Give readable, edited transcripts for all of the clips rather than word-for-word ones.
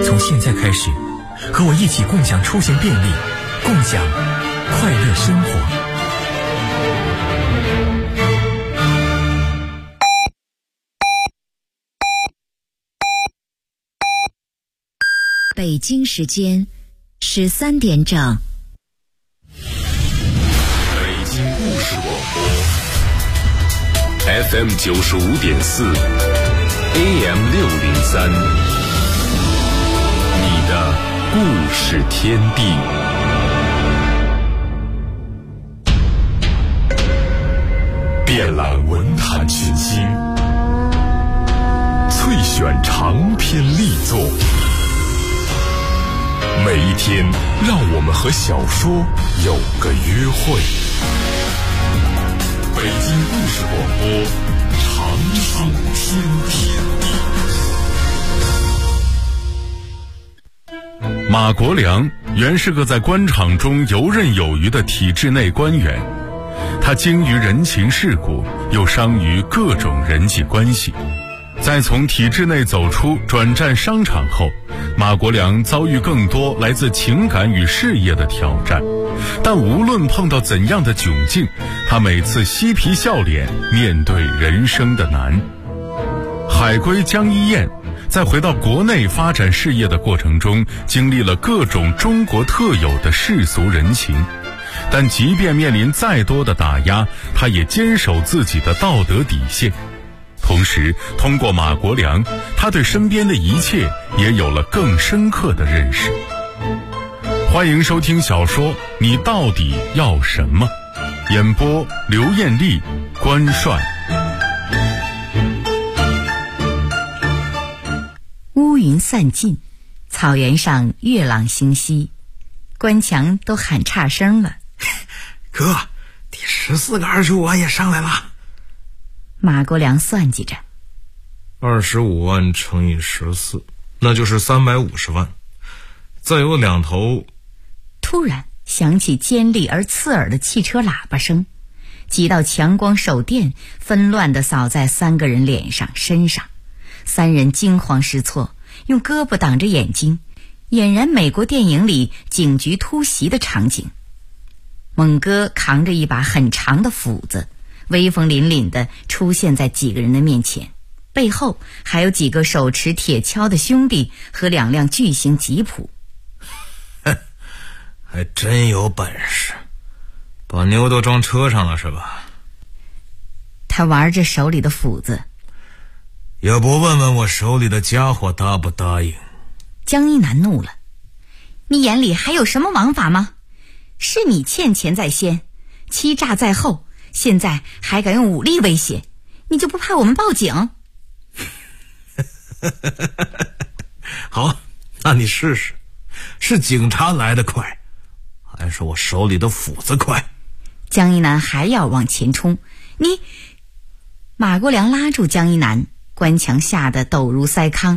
从现在开始，和我一起共享出行便利，共享快乐生活。 北京时间13点整。 北京故事广播 FM 95.4 AM 603，你的故事天地。遍览文坛群星，萃选长篇力作。每一天，让我们和小说有个约会。北京故事广播，长寿天地。马国良原是个在官场中游刃有余的体制内官员，他精于人情世故，又商于各种人际关系。在从体制内走出，转战商场后，马国良遭遇更多来自情感与事业的挑战，但无论碰到怎样的窘境，他每次嬉皮笑脸面对人生的难。海归江一燕在回到国内发展事业的过程中，经历了各种中国特有的世俗人情，但即便面临再多的打压，他也坚守自己的道德底线。同时，通过马国良，他对身边的一切也有了更深刻的认识。欢迎收听小说《你到底要什么》，演播刘艳丽、关帅。 乌云散尽，草原上月朗星稀，关强都喊岔声了。 哥，第14个25万也上来了。 马国良算计着 ，25万乘以14，那就是350万。再有2头。 突然响起尖利而刺耳的汽车喇叭声，几道强光手电纷乱地扫在3个人脸上身上，3人惊慌失措，用胳膊挡着眼睛，俨然美国电影里警局突袭的场景。猛哥扛着一把很长的斧子，威风凛凛地出现在几个人的面前，背后还有几个手持铁锹的兄弟和2辆巨型吉普。 还真有本事，把牛都装车上了是吧？ 他玩着手里的斧子， 也不问问我手里的家伙答不答应。 江一南怒了，你眼里还有什么王法吗？是你欠钱在先，欺诈在后，现在还敢用武力威胁，你就不怕我们报警？ 好，那你试试，是警察来得快，还是我手里的斧子快？ 江一南还要往前冲，你……马国良拉住江一南，关强吓得抖如筛糠。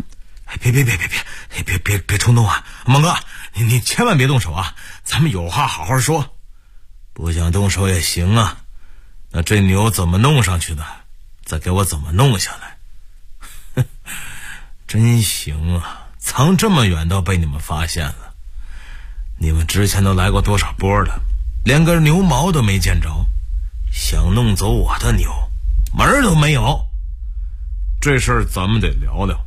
别冲动啊，猛哥，你千万别动手啊，咱们有话好好说。不想动手也行啊，那这牛怎么弄上去的，再给我怎么弄下来。真行啊，藏这么远都被你们发现了。你们之前都来过多少波了，连根牛毛都没见着，想弄走我的牛门儿都没有。这事儿咱们得聊聊。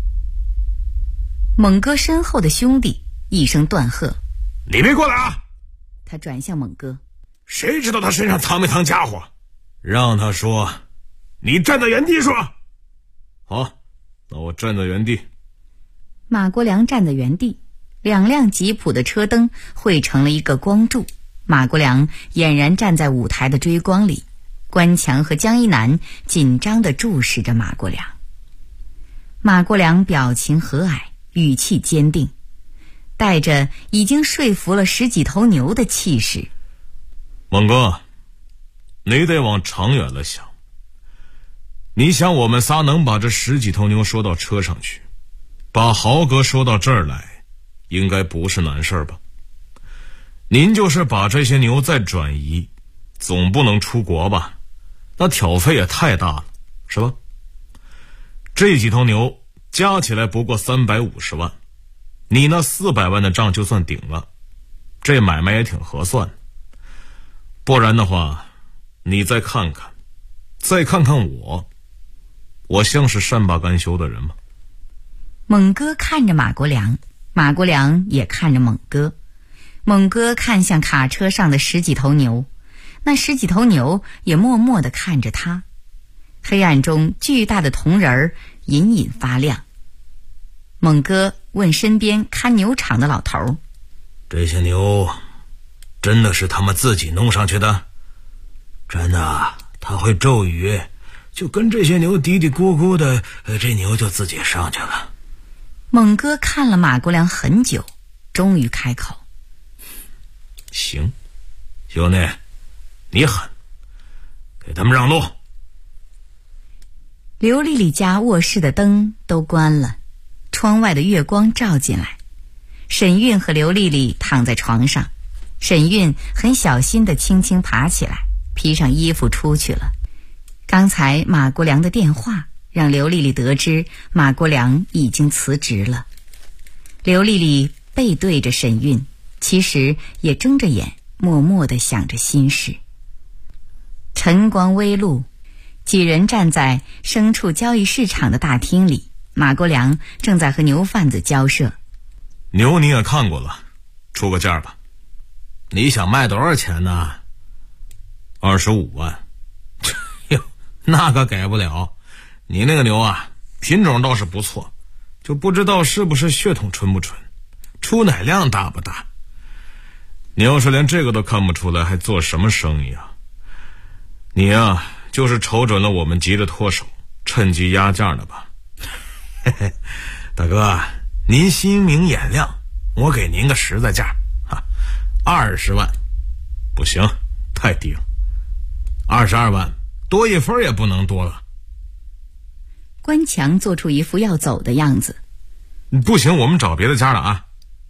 猛哥身后的兄弟一声断喝， 你别过来啊！ 他转向猛哥， 谁知道他身上藏没藏家伙？让他说，你站在原地说。好，那我站在原地。 马国良站在原地，2辆吉普的车灯汇成了一个光柱，马国良俨然站在舞台的追光里。关强和江一南紧张地注视着马国良。马国良表情和蔼，语气坚定，带着已经说服了10几头牛的气势。 猛哥，你得往长远了想。你想我们仨能把这10几头牛说到车上去，把豪哥说到这儿来，应该不是难事吧？您就是把这些牛再转移，总不能出国吧？那挑费也太大了，是吧？这几头牛加起来不过350万， 你那400万的账就算顶了，这买卖也挺合算。不然的话，你再看看我像是善罢甘休的人吗？ 猛哥看着马国良，马国良也看着猛哥。猛哥看向卡车上的10几头牛，那10几头牛也默默地看着他。黑暗中巨大的铜人儿隐隐发亮。猛哥问身边看牛场的老头： 这些牛真的是他们自己弄上去的？真的，他会咒语，就跟这些牛嘀嘀咕咕的，这牛就自己上去了。 猛哥看了马国良很久，终于开口： 行，兄弟，你狠，给他们让路。 刘丽丽家卧室的灯都关了，窗外的月光照进来。沈韵和刘丽丽躺在床上，沈韵很小心地轻轻爬起来，披上衣服出去了。刚才马国良的电话让刘丽丽得知马国良已经辞职了。刘丽丽背对着沈韵，其实也睁着眼默默地想着心事。晨光微露，几人站在牲畜交易市场的大厅里，马国良正在和牛贩子交涉。 牛你也看过了，出个价吧。你想卖多少钱呢？25万。哟，那个给不了。你那个牛啊，品种倒是不错，就不知道是不是血统纯不纯，出奶量大不大。你要是连这个都看不出来，还做什么生意啊？你啊，就是瞅准了我们急着脱手，趁机压价的吧？嘿嘿，大哥，您心明眼亮，我给您个实在价，20万。不行，太低了。22万，多1分也不能多了。 关强做出一副要走的样子。 不行，我们找别的家了啊。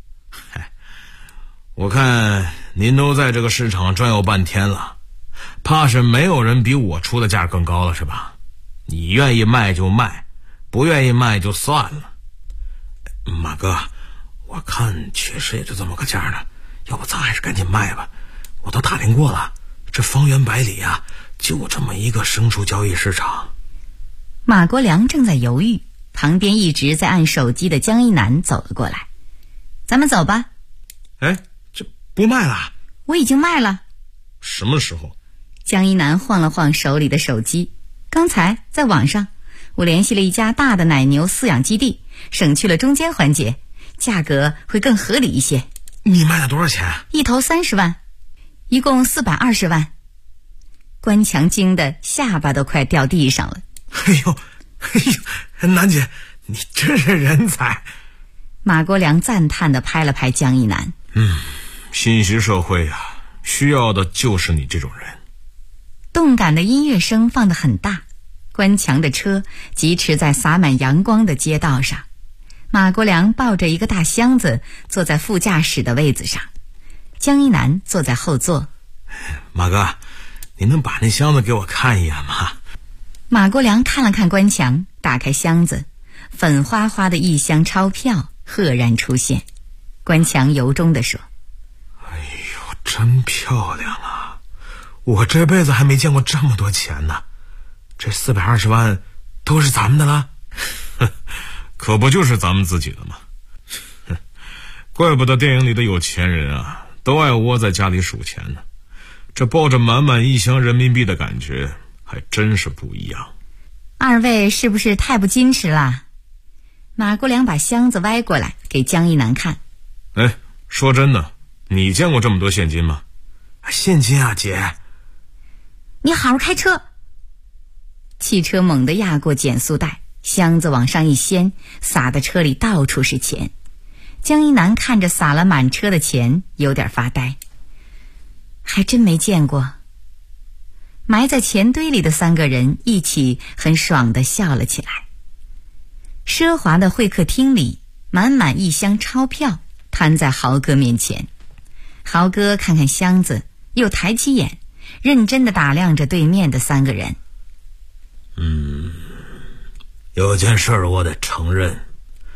我看您都在这个市场转悠半天了，怕是没有人比我出的价更高了是吧？你愿意卖就卖，不愿意卖就算了。马哥，我看确实也就这么个价呢，要不咱还是赶紧卖吧。我都打听过了，这方圆百里啊，就这么一个牲畜交易市场。 马国良正在犹豫，旁边一直在按手机的江一南走了过来。咱们走吧。 哎，这不卖了？ 我已经卖了。 什么时候？ 江一南晃了晃手里的手机。刚才在网上，我联系了一家大的奶牛饲养基地，省去了中间环节，价格会更合理一些。 你卖了多少钱？ 一头30万，一共420万。关强惊得下巴都快掉地上了。 哎呦，南姐，你真是人才。 马国良赞叹地拍了拍江一南。 信息社会啊，需要的就是你这种人。 动感的音乐声放得很大，关强的车疾驰在洒满阳光的街道上。马国良抱着一个大箱子坐在副驾驶的位子上，江一南坐在后座。 马哥，你能把那箱子给我看一眼吗？ 马国良看了看关强，打开箱子，粉花花的一箱钞票赫然出现。关强由衷地说： 哎呦，真漂亮啊，我这辈子还没见过这么多钱呢。这420万都是咱们的了？可不就是咱们自己的吗？怪不得电影里的有钱人啊，都爱窝在家里数钱呢。这抱着满满1箱人民币的感觉还真是不一样。 二位是不是太不矜持了？马国良把箱子歪过来给江一南看。 哎，说真的，你见过这么多现金吗？现金啊，姐。 你好好开车。汽车猛地压过减速带，箱子往上一掀，洒的车里到处是钱。江一南看着洒了满车的钱，有点发呆。还真没见过。埋在钱堆里的3个人一起很爽地笑了起来。奢华的会客厅里，满满1箱钞票摊在豪哥面前。豪哥看看箱子，又抬起眼，认真地打量着对面的3个人。 有件事我得承认，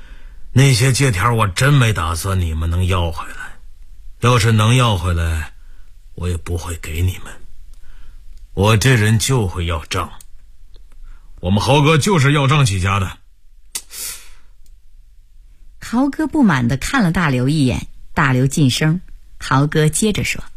那些借条我真没打算你们能要回来，要是能要回来，我也不会给你们。我这人就会要账，我们豪哥就是要账起家的。 豪哥不满地看了大刘一眼，大刘噤声。豪哥接着说：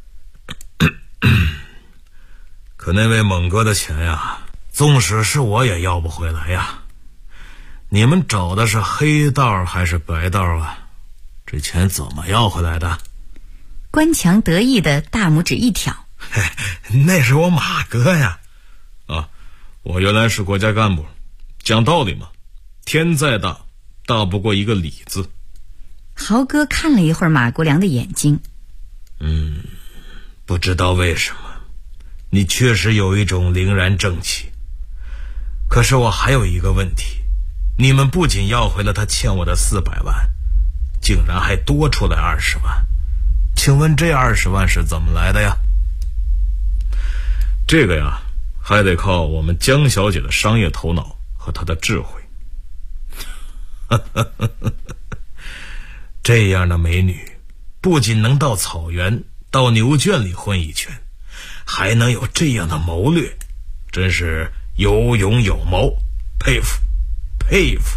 可那位猛哥的钱呀，纵使是我也要不回来呀。你们找的是黑道还是白道啊？这钱怎么要回来的？ 关强得意的大拇指一挑： 那是我马哥呀。啊，我原来是国家干部，讲道理嘛，天再大，大不过一个理字。 豪哥看了一会儿马国良的眼睛， 不知道为什么，你确实有一种凛然正气。可是我还有一个问题，你们不仅要回了他欠我的400万，竟然还多出来20万。请问这20万是怎么来的呀？这个呀，还得靠我们江小姐的商业头脑和她的智慧。这样的美女，不仅能到草原、到牛圈里混一圈，还能有这样的谋略，真是有勇有谋，佩服佩服。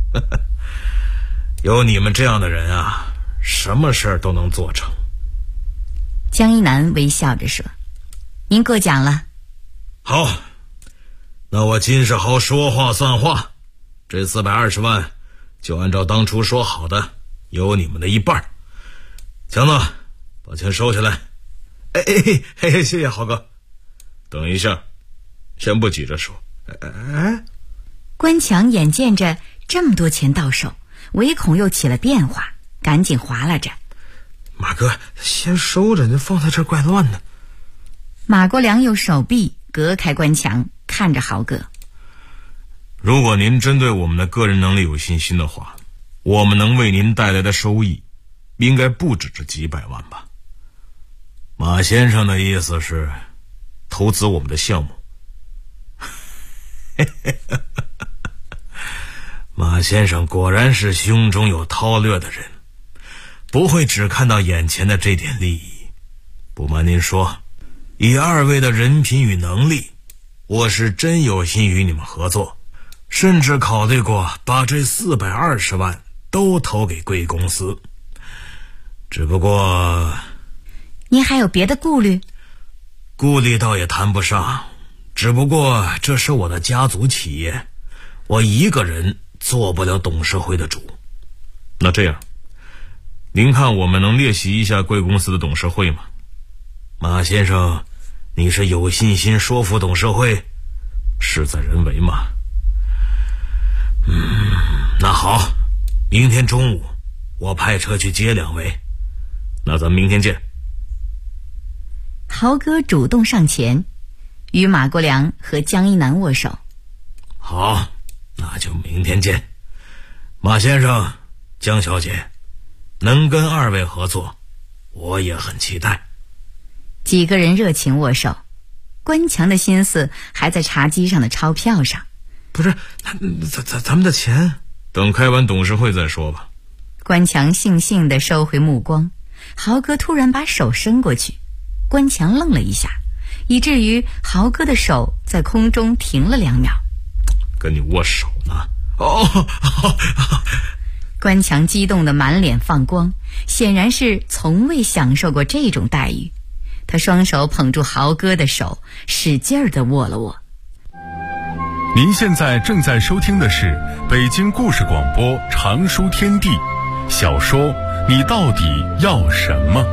有你们这样的人啊，什么事儿都能做成。 江一南微笑着说：您过奖了。 好，那我金世豪说话算话，这420万就按照当初说好的，有你们的一半。强子，把钱收起来。谢谢豪哥。等一下，先不急着说。 关强眼见着这么多钱到手，唯恐又起了变化，赶紧划拉着： 马哥，先收着，你放在这儿怪乱的。 马国良用手臂隔开关强，看着豪哥： 如果您针对我们的个人能力有信心的话，我们能为您带来的收益应该不止这几百万吧。马先生的意思是投资我们的项目。马先生果然是胸中有韬略的人，不会只看到眼前的这点利益。不瞒您说，以2位的人品与能力，我是真有心与你们合作，甚至考虑过把这420万都投给贵公司。只不过…… 您还有别的顾虑？ 顾虑倒也谈不上，只不过这是我的家族企业，我一个人做不了董事会的主。那这样，您看我们能列席一下贵公司的董事会吗？马先生，你是有信心说服董事会，事在人为嘛。那好，明天中午我派车去接2位，那咱们明天见。 豪哥主动上前，与马国良和江一南握手。 好，那就明天见。马先生，江小姐，能跟2位合作，我也很期待。 几个人热情握手，关强的心思还在茶几上的钞票上。 不是，咱们的钱，等开完董事会再说吧。 关强悻悻地收回目光，豪哥突然把手伸过去，关强愣了一下，以至于豪哥的手在空中停了2秒。 跟你握手呢？ 关强激动得满脸放光，显然是从未享受过这种待遇。他双手捧住豪哥的手，使劲儿地握了握。 您现在正在收听的是北京故事广播长书天地小说《你到底要什么》。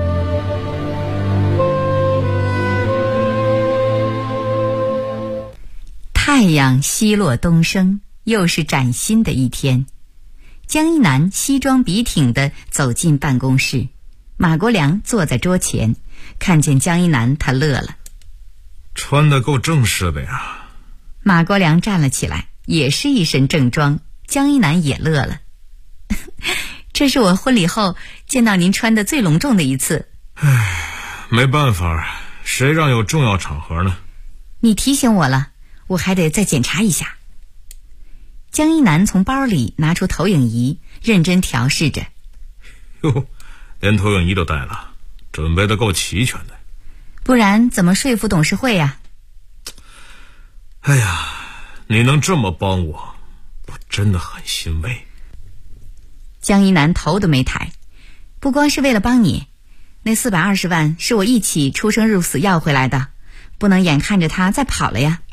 太阳西落东升，又是崭新的一天。江一南西装笔挺地走进办公室，马国良坐在桌前，看见江一南，他乐了。 穿得够正式的呀。 马国良站了起来，也是一身正装。江一南也乐了。这是我婚礼后见到您穿得最隆重的一次。 没办法，谁让有重要场合呢？ 你提醒我了，我还得再检查一下。 江一南从包里拿出投影仪，认真调试着。 哟，连投影仪都带了，准备的够齐全的。 不然怎么说服董事会呀？ 哎呀，你能这么帮我，我真的很欣慰。 江一南头都没抬，不光是为了帮你，那420万是我一起出生入死要回来的，不能眼看着他再跑了呀。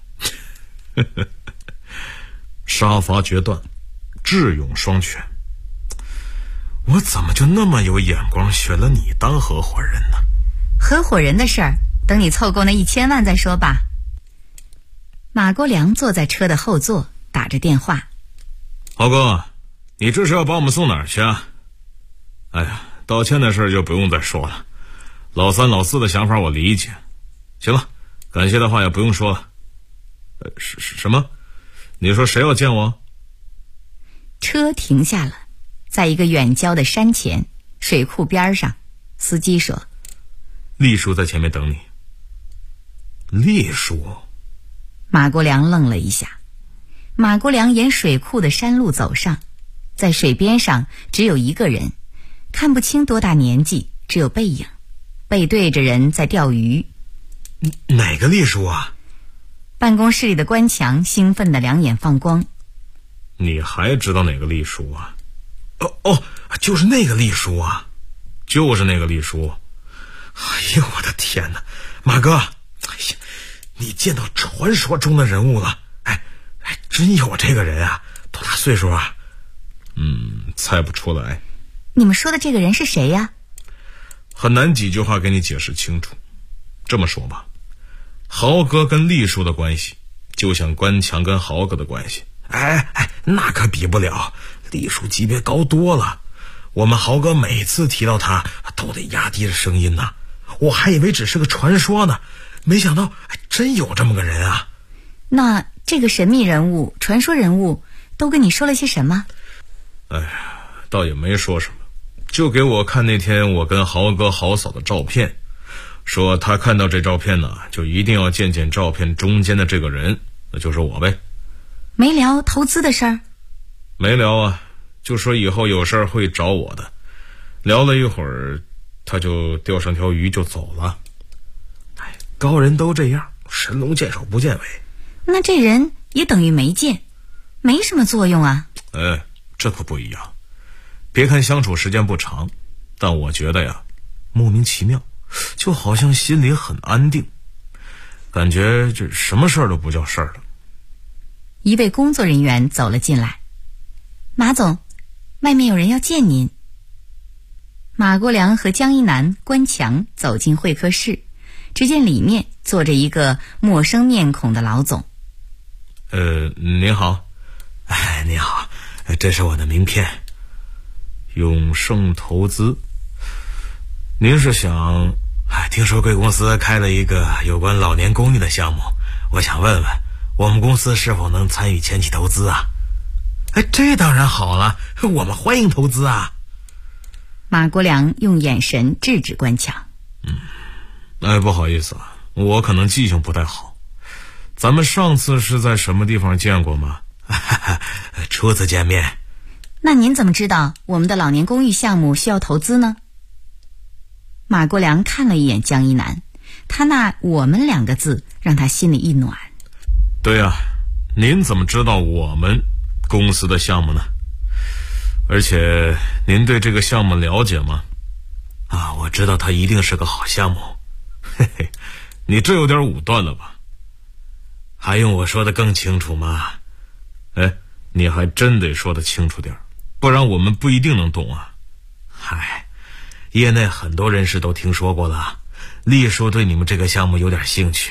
杀伐决断，智勇双全，我怎么就那么有眼光，选了你当合伙人呢？ 合伙人的事儿，等你凑够那1000万再说吧。马国良坐在车的后座，打着电话。 豪哥，你这是要把我们送哪儿去啊？哎呀，道歉的事就不用再说了，老三老四的想法我理解。行了，感谢的话也不用说了。什么？你说谁要见我？ 车停下了，在一个远郊的山前，水库边上。司机说： 栗叔在前面等你。栗叔？ 马国良愣了一下。马国良沿水库的山路走上，在水边上只有一个人，看不清多大年纪，只有背影，背对着人在钓鱼。 哪个栗叔啊？ 办公室里的关强兴奋的两眼放光。 你还知道哪个栗叔啊？就是那个栗叔啊，就是那个栗叔。哎呦我的天哪，马哥，哎呀，你见到传说中的人物了。真有这个人啊，多大岁数啊？猜不出来。 你们说的这个人是谁呀？ 很难几句话给你解释清楚。这么说吧，豪哥跟栗叔的关系就像关强跟豪哥的关系。那可比不了，栗叔级别高多了。我们豪哥每次提到他都得压低着声音呢，我还以为只是个传说呢，没想到真有这么个人啊。 那这个神秘人物、传说人物都跟你说了些什么？ 倒也没说什么，就给我看那天我跟豪哥豪嫂的照片，说他看到这照片呢，就一定要见见照片中间的这个人，那就是我呗。 没聊投资的事儿？ 没聊啊，就说以后有事儿会找我的。聊了一会儿，他就钓上条鱼就走了。高人都这样，神龙见首不见尾。 那这人也等于没见，没什么作用啊。 这可不一样。别看相处时间不长，但我觉得呀，莫名其妙，就好像心里很安定，感觉这什么事儿都不叫事儿了。 一位工作人员走了进来。马总，外面有人要见您。马国良和江一南、关强走进会客室，只见里面坐着一个陌生面孔的老总。 您好。您好，这是我的名片。永盛投资。您是想听说贵公司开了一个有关老年公寓的项目，我想问问我们公司是否能参与前期投资啊？这当然好了，我们欢迎投资啊。 马国良用眼神制止关强。 不好意思啊，我可能记性不太好。咱们上次是在什么地方见过吗？初次见面。 那您怎么知道我们的老年公寓项目需要投资呢？马国良看了一眼江一南，他那我们2个字让他心里一暖。 对啊，您怎么知道我们公司的项目呢？而且您对这个项目了解吗？我知道它一定是个好项目。嘿嘿，你这有点武断了吧？还用我说的更清楚吗？你还真得说得清楚点，不然我们不一定能懂啊。业内很多人士都听说过了，栗叔对你们这个项目有点兴趣。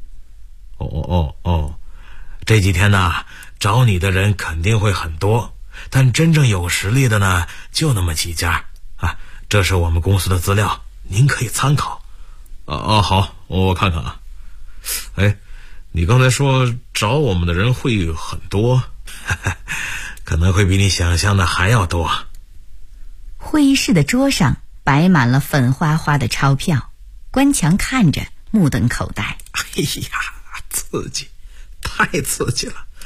这几天呢，找你的人肯定会很多，但真正有实力的呢，就那么几家啊。这是我们公司的资料，您可以参考。好，我看看啊。你刚才说找我们的人会很多，可能会比你想象的还要多。 会议室的桌上摆满了粉花花的钞票，关强看着目瞪口呆。 刺激，太刺激了！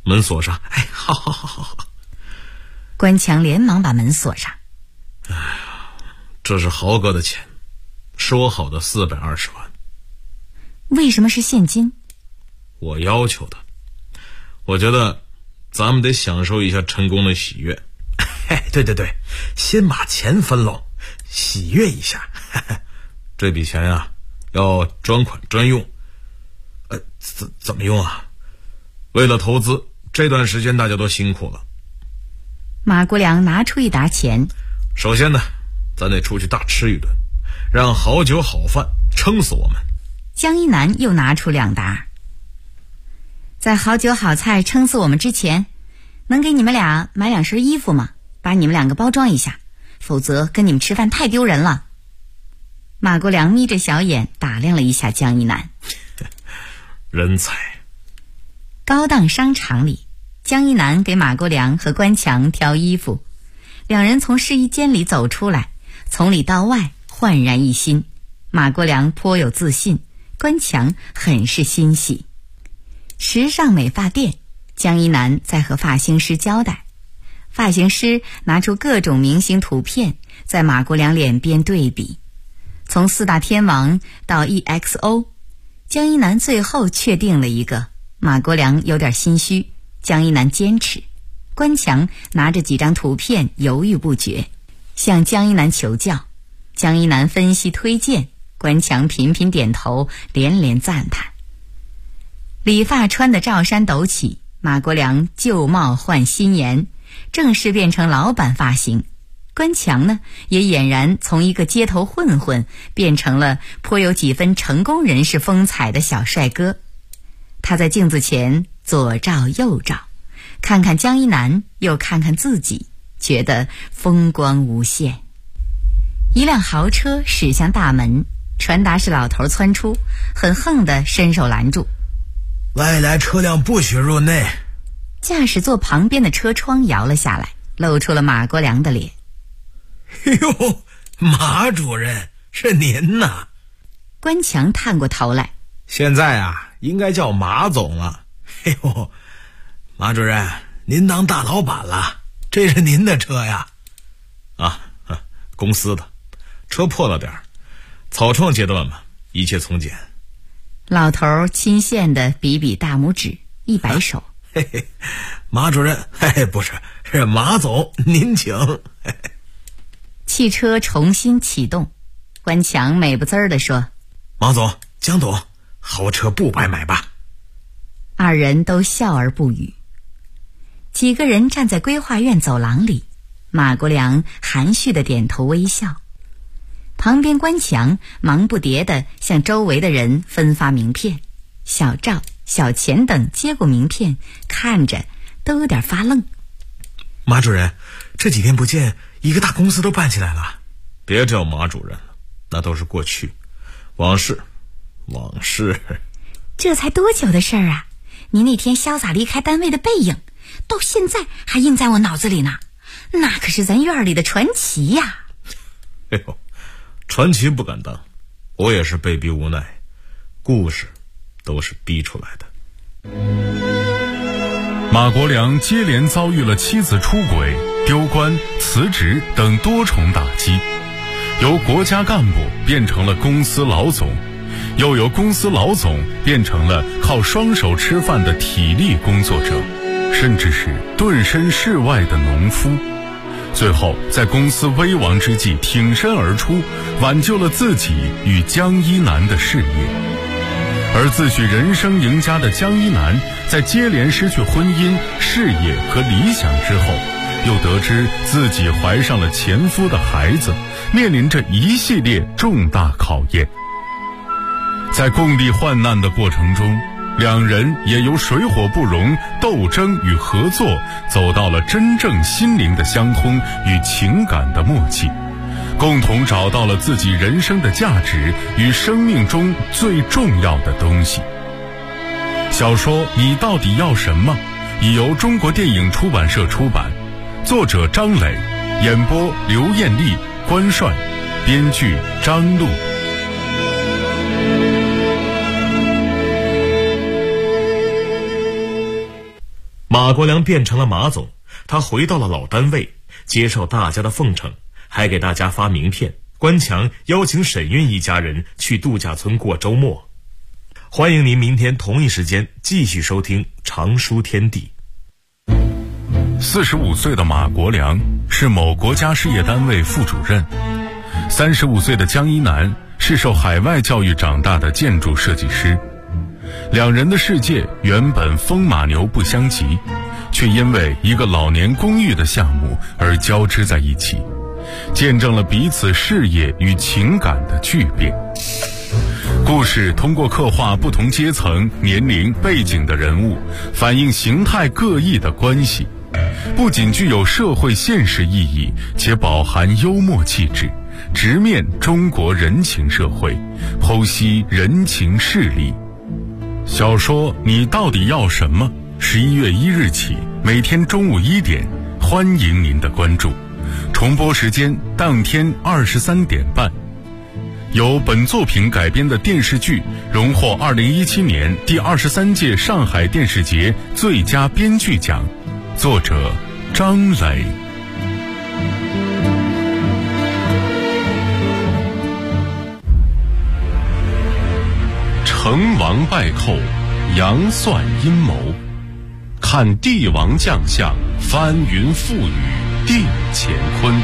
门锁上。哎，好。 关强连忙把门锁上。 这是豪哥的钱，说好的420万。 为什么是现金？ 我要求的。我觉得咱们得享受一下成功的喜悦。对，先把钱分喽，喜悦一下。这笔钱呀，要专款专用。怎么用啊？为了投资，这段时间大家都辛苦了。 马国良拿出一沓钱。 首先呢，咱得出去大吃一顿，让好酒好饭撑死我们。 江一南又拿出2沓。在好酒好菜撑死我们之前，能给你们俩买2身衣服吗？把你们2个包装一下，否则跟你们吃饭太丢人了。马国良眯着小眼打量了一下江一南。 人才。 高档商场里，江一南给马国良和关强挑衣服，2人从试衣间里走出来，从里到外焕然一新。马国良颇有自信，关强很是欣喜。时尚美发店，江一南在和发型师交代。发型师拿出各种明星图片，在马国良脸边对比，从4大天王到 EXO， 江一南最后确定了一个。马国良有点心虚，江一南坚持。关强拿着几张图片犹豫不决，向江一南求教。江一南分析推荐，关强频频点头，连连赞叹。理发穿得罩衫抖起，马国良旧帽换新颜，正式变成老板发型。关强呢，也俨然从一个街头混混变成了颇有几分成功人士风采的小帅哥。他在镜子前左照右照，看看江一南，又看看自己，觉得风光无限。一辆豪车驶向大门，传达室老头窜出，很横地伸手拦住。 外来车辆不许入内。 驾驶座旁边的车窗摇了下来，露出了马国良的脸。 哟，马主任，是您呐！ 关强探过头来。 现在啊，应该叫马总了。哎呦，马主任，您当大老板了，这是您的车呀？公司的，车破了点儿，草创阶段嘛，一切从简。 老头亲羡地比比大拇指，一摆手。 嘿嘿，马主任，不是马总，您请。 汽车重新启动，关强美不滋儿地说：“ 马总，江董，豪车不白买吧？” 2人都笑而不语。几个人站在规划院走廊里，马国良含蓄地点头微笑。旁边关强忙不迭地向周围的人分发名片，小赵、小钱等接过名片，看着都有点发愣。 马主任，这几天不见，一个大公司都办起来了。别叫马主任了，那都是过去，往事。 这才多久的事儿啊！您那天潇洒离开单位的背影，到现在还印在我脑子里呢。那可是咱院里的传奇呀！ 哎呦，传奇不敢当，我也是被逼无奈，故事都是逼出来的。 马国良接连遭遇了妻子出轨、丢官、辞职等多重打击，由国家干部变成了公司老总，又由公司老总变成了靠双手吃饭的体力工作者，甚至是遁身世外的农夫。最后在公司危亡之际挺身而出，挽救了自己与江一南的事业。而自诩人生赢家的江一南，在接连失去婚姻、事业和理想之后，又得知自己怀上了前夫的孩子，面临着一系列重大考验。在共历患难的过程中，2人也由水火不容、斗争与合作，走到了真正心灵的相通与情感的默契，共同找到了自己人生的价值与生命中最重要的东西。小说《你到底要什么》已由中国电影出版社出版，作者张磊，演播刘艳丽、关帅，编剧张璐。 马国良变成了马总，他回到了老单位，接受大家的奉承，还给大家发名片。关强邀请沈运一家人去度假村过周末。欢迎您明天同一时间继续收听常书天地。 45岁的马国良是某国家事业单位副主任，35岁的江一南是受海外教育长大的建筑设计师。两人的世界原本风马牛不相及，却因为一个老年公寓的项目而交织在一起，见证了彼此事业与情感的巨变。故事通过刻画不同阶层、年龄、背景的人物，反映形态各异的关系，不仅具有社会现实意义，且饱含幽默气质，直面中国人情社会，剖析人情事理。小说《你到底要什么》11月1日起，每天中午1点，欢迎您的关注。重播时间当天23点半。由本作品改编的电视剧荣获2017年第23届上海电视节最佳编剧奖，作者张磊。成王败寇，杨算阴谋，看帝王将相，翻云覆雨，定乾坤。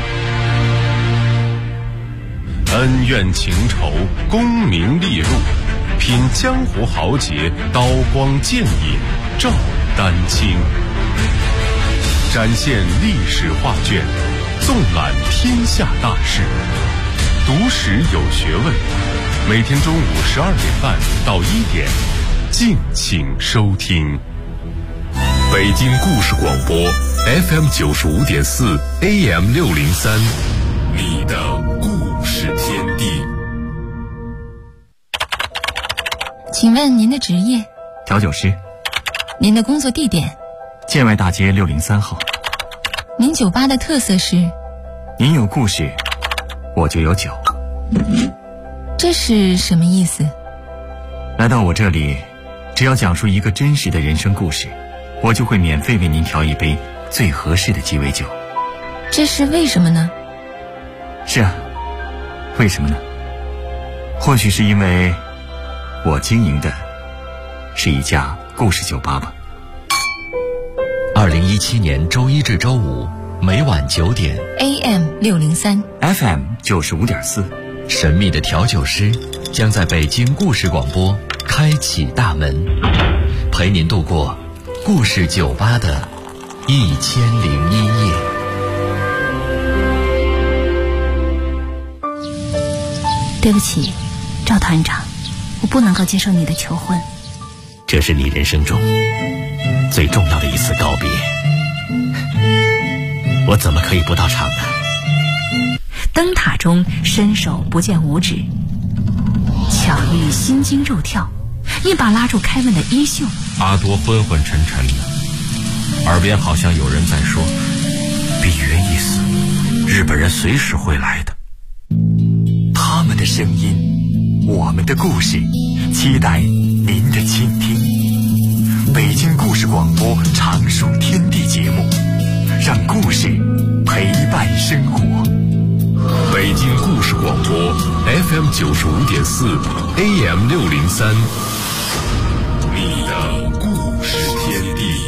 恩怨情仇，功名利禄，品江湖豪杰，刀光剑影，照丹青。展现历史画卷，纵览天下大事，读史有学问。每天中午12点半到1点，敬请收听。北京故事广播 FM 95.4 AM 603，你的故事天地。 请问您的职业？ 调酒师。 您的工作地点？ 建外大街603号。 您酒吧的特色是？ 您有故事，我就有酒。 这是什么意思？ 来到我这里，只要讲述一个真实的人生故事，我就会免费为您调一杯最合适的鸡尾酒。 这是为什么呢？ 是啊，为什么呢？或许是因为我经营的是一家故事酒吧吧。 2017年周一至周五每晚9点 AM 603 FM 95.4， 神秘的调酒师将在北京故事广播开启大门，陪您度过故事酒吧的1001夜。 对不起，赵团长，我不能够接受你的求婚。 这是你人生中最重要的一次告别，我怎么可以不到场呢？ 灯塔中伸手不见五指，巧遇心惊肉跳，一把拉住凯文的衣袖。 阿多昏昏沉沉的，耳边好像有人在说：“碧云一死，日本人随时会来的。” 他们的声音，我们的故事，期待您的倾听。北京故事广播常数天地节目，让故事陪伴生活。 北京故事广播 FM 95.4 AM 603，你的故事天地。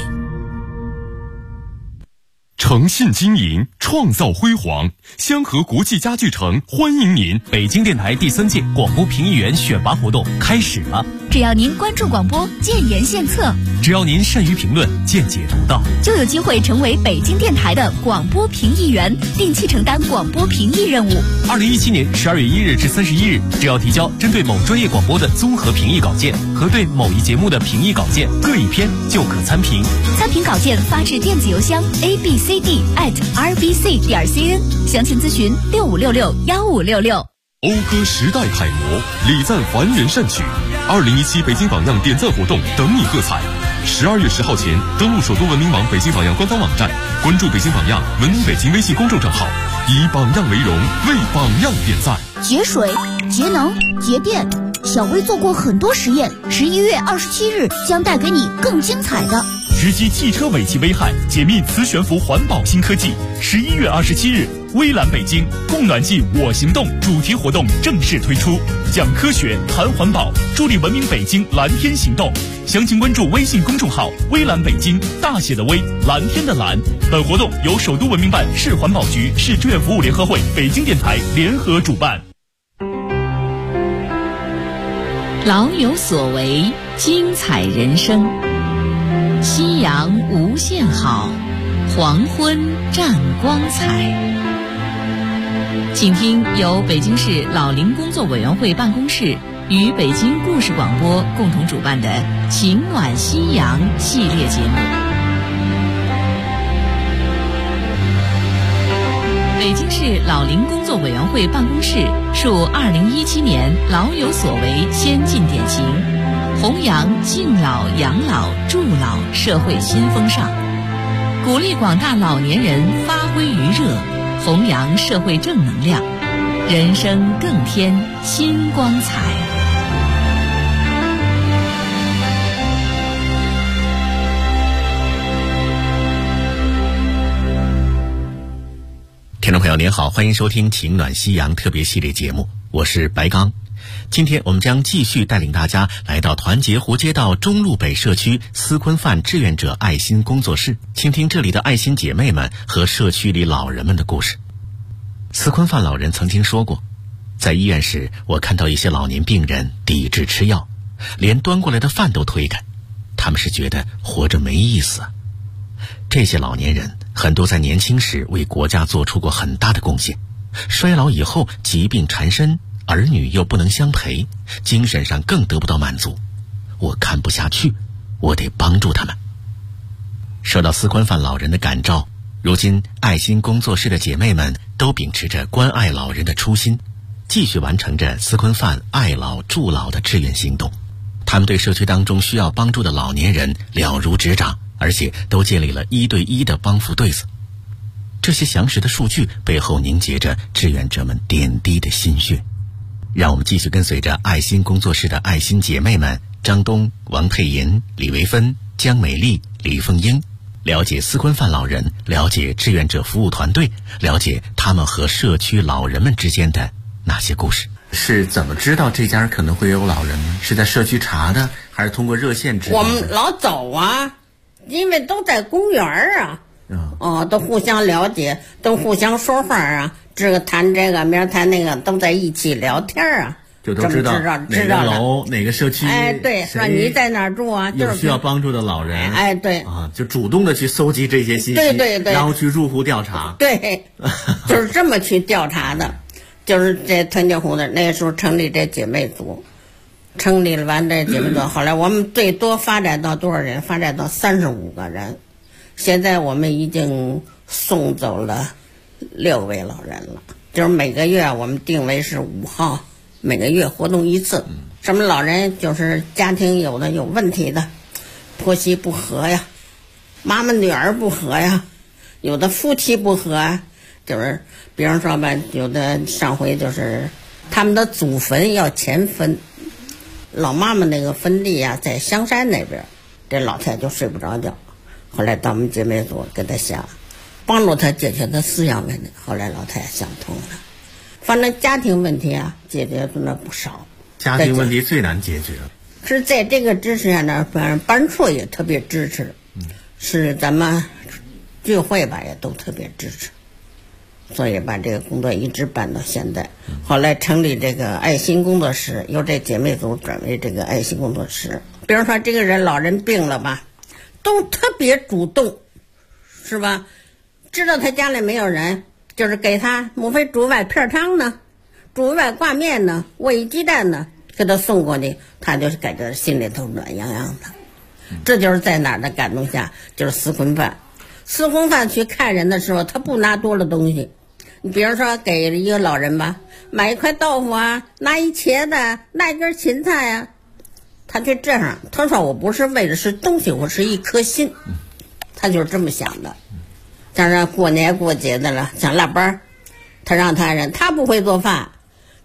诚信经营，创造辉煌。香河国际家具城欢迎您！ 北京电台第3届广播评议员选拔活动开始了。 只要您关注广播，建言献策； 只要您善于评论，见解独到， 就有机会成为北京电台的广播评议员，定期承担广播评议任务。 2017年12月1日至31日，只要提交针对某专业广播的综合评议稿件和对某一节目的评议稿件各一篇，就可参评。 参评稿件发至电子邮箱 abcd@rbc.cn， 详情咨询65661566。 讴歌时代楷模，礼赞凡人善举。2017北京榜样点赞活动等你喝彩。12月10号前登录首都文明网北京榜样官方网站，关注北京榜样文明北京微信公众账号，以榜样为荣，为榜样点赞。 节水、节能、节电，小薇做过很多实验，11月27日将带给你更精彩的直击汽车尾气危害，解密磁悬浮环保新科技。11月27日，微蓝北京供暖季我行动主题活动正式推出，讲科学谈环保，助力文明北京蓝天行动。详情关注微信公众号微蓝北京，大写的微，蓝天的蓝。本活动由首都文明办、市环保局、市志愿服务联合会、北京电台联合主办。 老有所为，精彩人生。夕阳无限好，黄昏占光彩。请听由北京市老龄工作委员会办公室与北京故事广播共同主办的《情暖夕阳》系列节目。北京市老龄工作委员会办公室树2017年老有所为先进典型，弘扬敬老、养老、助老社会新风尚，鼓励广大老年人发挥余热，弘扬社会正能量，人生更添新光彩。 听众朋友您好，欢迎收听情暖夕阳特别系列节目，我是白刚。今天我们将继续带领大家来到团结湖街道中路北社区司坤范志愿者爱心工作室，倾听这里的爱心姐妹们和社区里老人们的故事。司坤范老人曾经说过，在医院时我看到一些老年病人抵制吃药，连端过来的饭都推开，他们是觉得活着没意思。这些老年人很多在年轻时为国家做出过很大的贡献，衰老以后疾病缠身，儿女又不能相陪，精神上更得不到满足。我看不下去，我得帮助他们。受到司坤范老人的感召，如今爱心工作室的姐妹们都秉持着关爱老人的初心，继续完成着司坤范爱老助老的志愿行动。他们对社区当中需要帮助的老年人了如指掌，而且都建立了1对1的帮扶对子。这些详实的数据背后凝结着志愿者们点滴的心血。让我们继续跟随着爱心工作室的爱心姐妹们张东、王佩银、李维芬、江美丽、李凤英，了解司坤范老人，了解志愿者服务团队，了解他们和社区老人们之间的那些故事。是怎么知道这家可能会有老人呢？是在社区查的，还是通过热线知道的？ 我们老走啊，因为都在公园啊，都互相了解，都互相说话啊，这个谈这个，明儿谈那个，都在一起聊天啊， 就都知道哪个楼哪个社区， 哎，对，说你在哪儿住啊， 有需要帮助的老人， 哎，对啊，就主动的去搜集这些信息， 对对对， 然后去入户调查， 对，就是这么去调查的。就是这团结湖的那时候成立这姐妹组，成立了完这姐妹组，后来我们最多发展到多少人？发展到35个人。现在我们已经送走了6位老人了。就是每个月我们定为是5号，每个月活动一次。什么老人就是家庭有的有问题的，婆媳不和呀，妈妈女儿不和呀，有的夫妻不和啊。就是比方说吧，有的上回就是他们的祖坟要迁坟，老妈妈那个坟地啊在香山那边，这老太太就睡不着觉，后来到我们姐妹组给她想帮助她解决她思想问题，后来老太太想通了。反正家庭问题啊解决出了不少。 家庭问题最难解决是在这个支持下呢，反正班处也特别支持，是咱们聚会吧也都特别支持，所以把这个工作一直办到现在。后来成立这个爱心工作室，由这姐妹组转为这个爱心工作室。比如说这个人老人病了吧，都特别主动，是吧？知道他家里没有人，就是给他莫非煮碗片汤呢，煮碗挂面呢，喂一鸡蛋呢，给他送过去，他就是感觉心里头暖洋洋的。这就是在哪儿的感动下，就是司坤范。司坤范去看人的时候，他不拿多了东西。你比如说给一个老人吧，买一块豆腐啊，拿一茄子，拿一根芹菜啊，他就这样。他说我不是为的是东西，我是一颗心。他就是这么想的。像是过年过节的了，像腊八，他让他人，他不会做饭，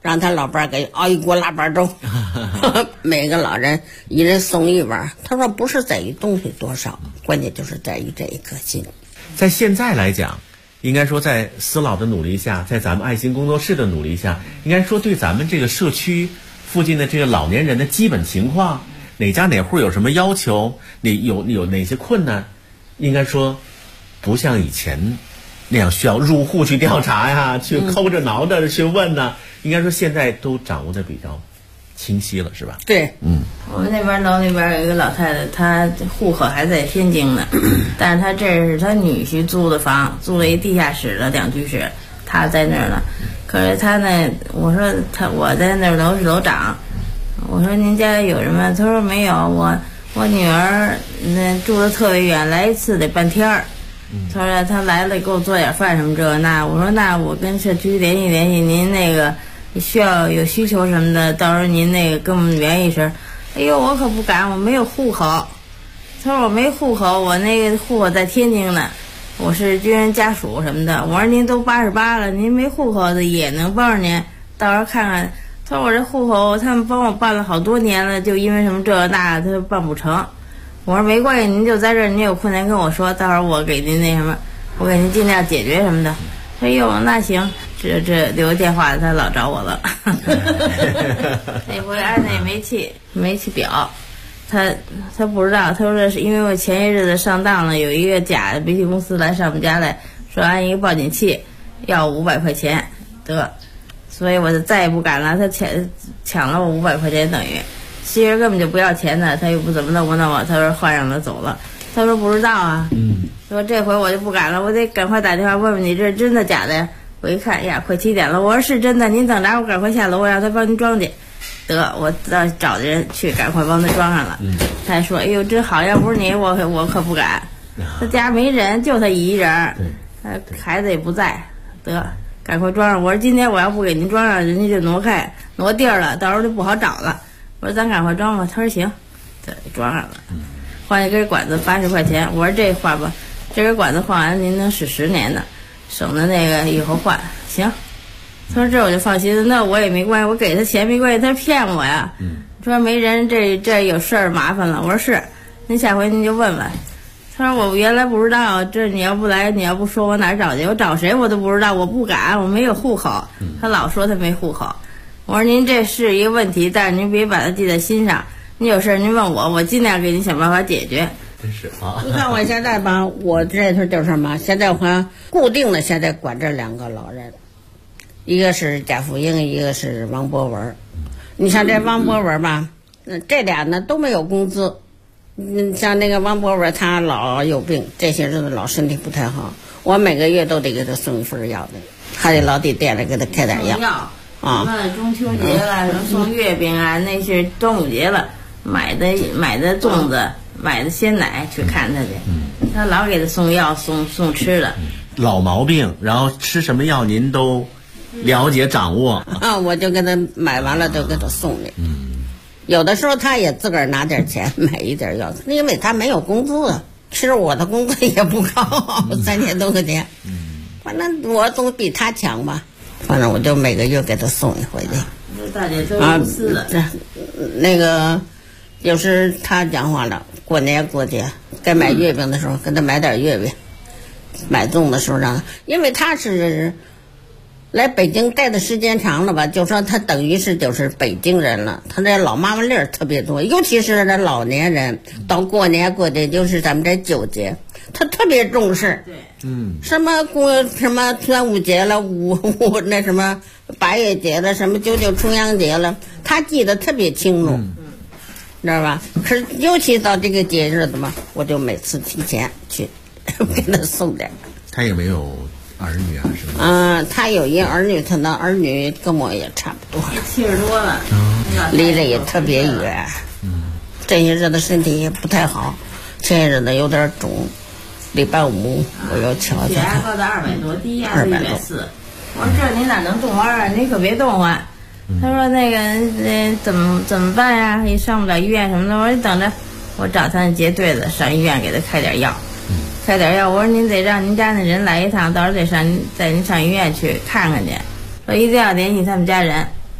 让他老伴儿给熬一锅腊八粥，每个老人一人送一碗。他说不是在于东西多少，关键就是在于这一颗心。 在现在来讲，应该说在司老的努力下，在咱们爱心工作室的努力下，应该说对咱们这个社区附近的这个老年人的基本情况，哪家哪户有什么要求，有哪些困难，应该说不像以前那样需要入户去调查呀，去抠着挠着去问呢。应该说现在都掌握的比较清晰了，是吧？ 对， 我们那边楼那边有一个老太太，她户口还在天津呢，但是她这是她女婿租的房，租了一地下室的2居室，她在那儿呢。可是她呢，我说我在那儿楼是楼长，我说您家有什么？她说没有，我女儿住的特别远，来一次得半天儿。她说她来了给我做点饭什么这那，我说那我跟社区联系联系，您那个需要有需求什么的，到时候您那个跟我们联系一声。哎呦，我可不敢，我没有户口。他说我没户口，我那个户口在天津呢，我是军人家属什么的。我说您都88了，您没户口的也能帮着您，到时候看看。他说我这户口他们帮我办了好多年了，就因为什么这那他办不成。我说没关系，您就在这儿，您有困难跟我说，到时候我给您那什么，我给您尽量解决什么的。哎呦，那行，这留电话他老找我了。那回安那煤气表，他不知道，他说是因为我前些日子上当了，有一个假的煤气公司来上我们家来说安一个报警器，要500块钱得，所以我就再也不敢了。他抢了我500块钱，等于其实根本就不要钱的，他又不怎么弄我，他说换上了走了，他说不知道啊。说这回我就不敢了，我得赶快打电话问问你这是真的假的。我一看呀，快7点了，我说是真的，您等着，我赶快下楼，我让他帮您装去。得，我找人去，赶快帮他装上了。他还说，哎呦真好，要不是你我可不敢。他家没人，就他一人，孩子也不在，得赶快装上。我说今天我要不给您装上，人家就挪地儿了，到时候就不好找了。我说咱赶快装吧。他说行，对，装上了。换一根管子80块钱，我说这换吧，这根管子换完您能使10年呢，省得那个以后换。行，他说这我就放心了，那我也没关系，我给他钱没关系，他骗我呀。说没人，这有事儿麻烦了。我说是，您下回您就问问。他说我原来不知道，这你要不来，你要不说我哪儿找去？我找谁我都不知道，我不敢，我没有户口。他老说他没户口。我说您这是一个问题，但是您别把它记在心上。您有事您问我，我尽量给您想办法解决。 真是啊！ 你看我现在吧，我这头就是什么？现在我固定的现在管这2个老人，一个是贾福英，一个是王博文。你像这王博文吧，这俩呢都没有工资。像那个王博文，他老有病，这些日子老身体不太好，我每个月都得给他送一份药的，还得老得店里给他开点药。 什么中秋节了，什么送月饼啊，那是端午节了，买的粽子，买的鲜奶去看他去。他老给他送药送吃的。 老毛病，然后吃什么药您都了解掌握啊？我就给他买完了，就给他送去。有的时候他也自个儿拿点钱买一点药，因为他没有工资，其实我的工资也不高，3000多块钱。反正我总比他强吧。反正我就每个月给他送一回去。 大姐都无私的。 那个，有时他讲话了，过年过节该买月饼的时候，给他买点月饼；买粽的时候让他，因为他是来北京待的时间长了吧，就说他等于是就是北京人了。他这老妈妈粒儿特别多，尤其是这老年人，到过年过节就是咱们这9节，他特别重视。 对。 什么端午节了，那什么8月节了，什么99重阳节了，他记得特别清楚，知道吧？可是尤其到这个节日子嘛，我就每次提前去给他送点。 他也没有儿女啊，是吗？ 他有一儿女，他的儿女跟我也差不多 ，70多了， 离得也特别远。这些日子身体也不太好，前些日子有点肿。礼拜5我要瞧瞧他。血压高到200多，低压是140。我说这你哪能动弯啊？你可别动啊！他说那个怎么办呀？也上不了医院什么的。我说你等着，我找他结对子上医院给他开点药。开点药，我说您得让您家那人来一趟，到时候带您上医院去看看去。说一定要联系他们家人，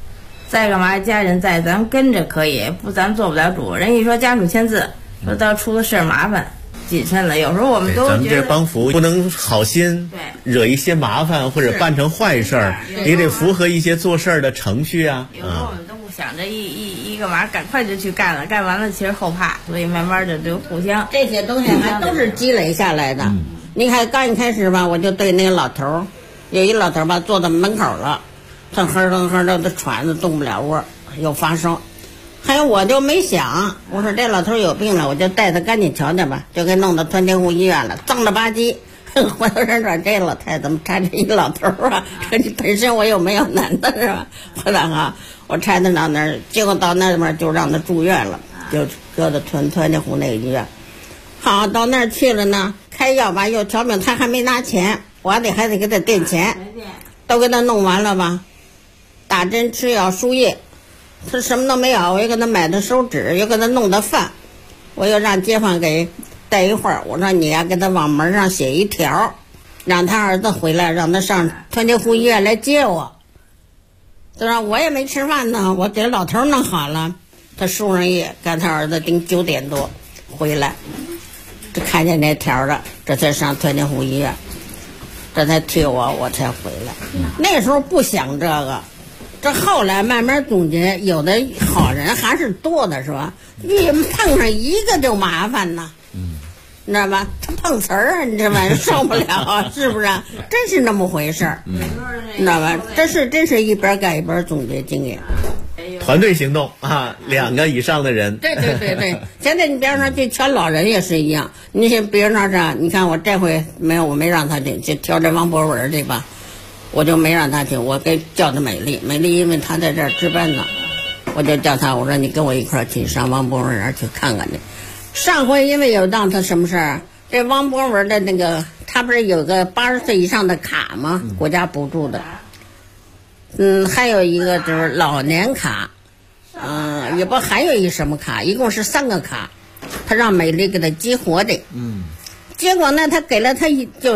再干嘛家人在，咱们跟着可以，不咱做不了主。人一说家属签字，说到出了事儿麻烦，谨慎了。有时候我们都觉得咱们这帮扶不能好心惹一些麻烦或者办成坏事儿，也得符合一些做事儿的程序啊。 有时候我们都不想着一干嘛，赶快就去干了，干完了其实后怕，所以慢慢的就互相这些东西还都是积累下来的。你看刚一开始吧，我就对那个老头儿，有一老头儿吧坐在门口了，他哼哼哼的喘着动不了窝，又发烧。还有我就没想，我说这老头有病了，我就带他赶紧瞧瞧吧，就给弄到团结湖医院了，脏了吧唧。回头人说这老太太怎么搀着一老头啊？说你本身我又没有男的是吧？后来哈，我搀他到那儿，结果到那边就让他住院了，就搁到团结湖那个医院。好，到那儿去了呢，开药吧又调病，他还没拿钱，我还得给他垫钱，都给他弄完了吧，打针吃药输液。他什么都没有，我又给他买的手纸，又给他弄的饭，我又让街坊给带一会儿。我说你呀，给他往门上写一条，让他儿子回来，让他上团结湖医院来接我。他说我也没吃饭呢，我给老头弄好了。他输上液，赶他儿子顶9点多回来，这看见那条了，这才上团结湖医院，这才替我才回来。那时候不想这个。这后来慢慢总结，有的好人还是多的，是吧？你碰上一个就麻烦呐，你知道吧？他碰瓷儿啊，你这玩意儿受不了，是不是？真是那么回事儿，你知道吧？真是一边干一边总结经验。 团队行动啊，2个以上的人。 对。现在你比方说去瞧老人也是一样，你像比如说这，你看我这回我没让他去挑这王博文去吧。我就没让他去，我叫他美丽，因为他在这儿值班呢，我就叫他，我说你跟我一块儿去上王博文那儿去看看去。上回因为有让他什么事儿，这王博文的那个他不是有个80岁以上的卡吗？国家补助的，还有一个就是老年卡，也不还有一什么卡，一共是3个卡，他让美丽给他激活的，结果呢，他给了他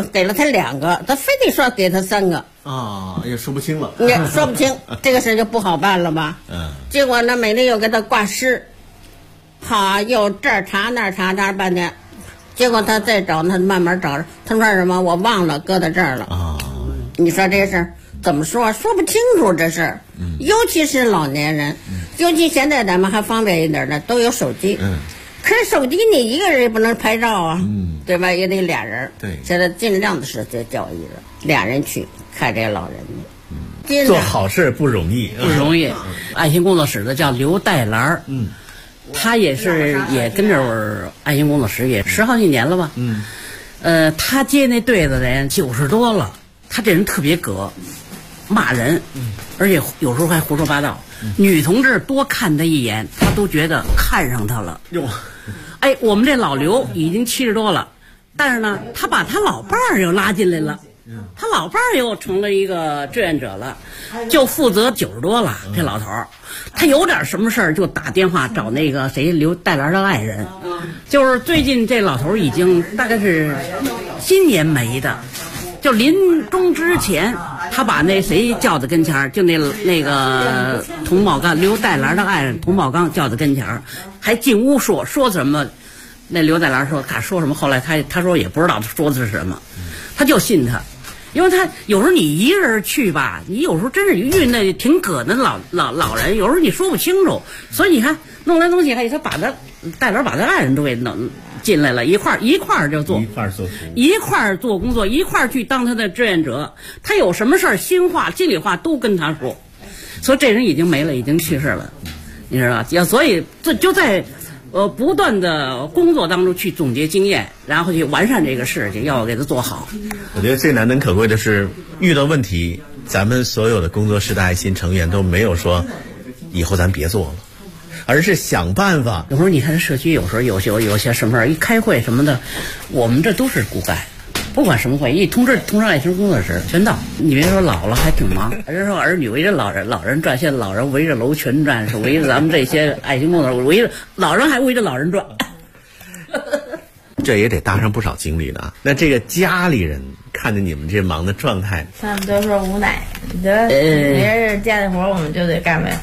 2个，他非得说给他3个。 也说不清了。 也说不清，这个事就不好办了吧？结果呢，美丽又给他挂失，好，又这儿查那儿查半天，结果他再找，他慢慢找，他说什么我忘了，搁在这儿了。你说这事儿怎么说？说不清楚这事儿。尤其是老年人，尤其现在咱们还方便一点呢，都有手机。可是手机你一个人也不能拍照啊，对吧？也得俩人。 对， 现在尽量的是就叫一人，2人去看这老人的。 做好事不容易， 不容易。爱心工作室的叫刘黛兰，他也跟着爱心工作室也10好几年了吧。他接那队的人90多了，他这人特别葛，骂人，而且有时候还胡说八道。女同志多看他一眼，他都觉得看上他了。哎，我们这老刘已经70多了，但是呢，他把他老伴儿又拉进来了，他老伴儿又成了一个志愿者了，就负责90多了。这老头儿，他有点什么事儿就打电话找那个谁刘黛兰的爱人，就是最近这老头儿已经大概是今年没的。就临终之前，他把那谁叫在跟前儿，就那个佟宝刚，刘黛兰的爱人佟宝刚叫在跟前儿，还进屋说什么？那刘黛兰说看说什么？后来他说也不知道他说的是什么，他就信他，因为他有时候你一个人去吧，你有时候真是遇那挺葛的老人，有时候你说不清楚，所以你看弄来弄去，还有他把他黛兰把他爱人都给弄进来了，一块儿就做，一块儿做工作，一块儿去当他的志愿者。他有什么事儿，心里话都跟他说。所以这人已经没了，已经去世了，你知道吧？所以就在不断的工作当中去总结经验，然后去完善这个事情，要给他做好。 我觉得最难能可贵的是，遇到问题，咱们所有的工作室的爱心成员都没有说以后咱别做了。而是想办法。 有时候你看社区有时候有些什么事儿，一开会什么的，我们这都是骨干，不管什么会，一通知爱心工作室全到。你别说老了还挺忙，人说儿女围着老人转，现在老人围着楼群转，是围着咱们这些爱心工作室，围着老人还围着老人转。 这也得搭上不少精力的。那这个家里人看着你们这忙的状态， 他们都说无奈，你这别人家里活我们就得干呗。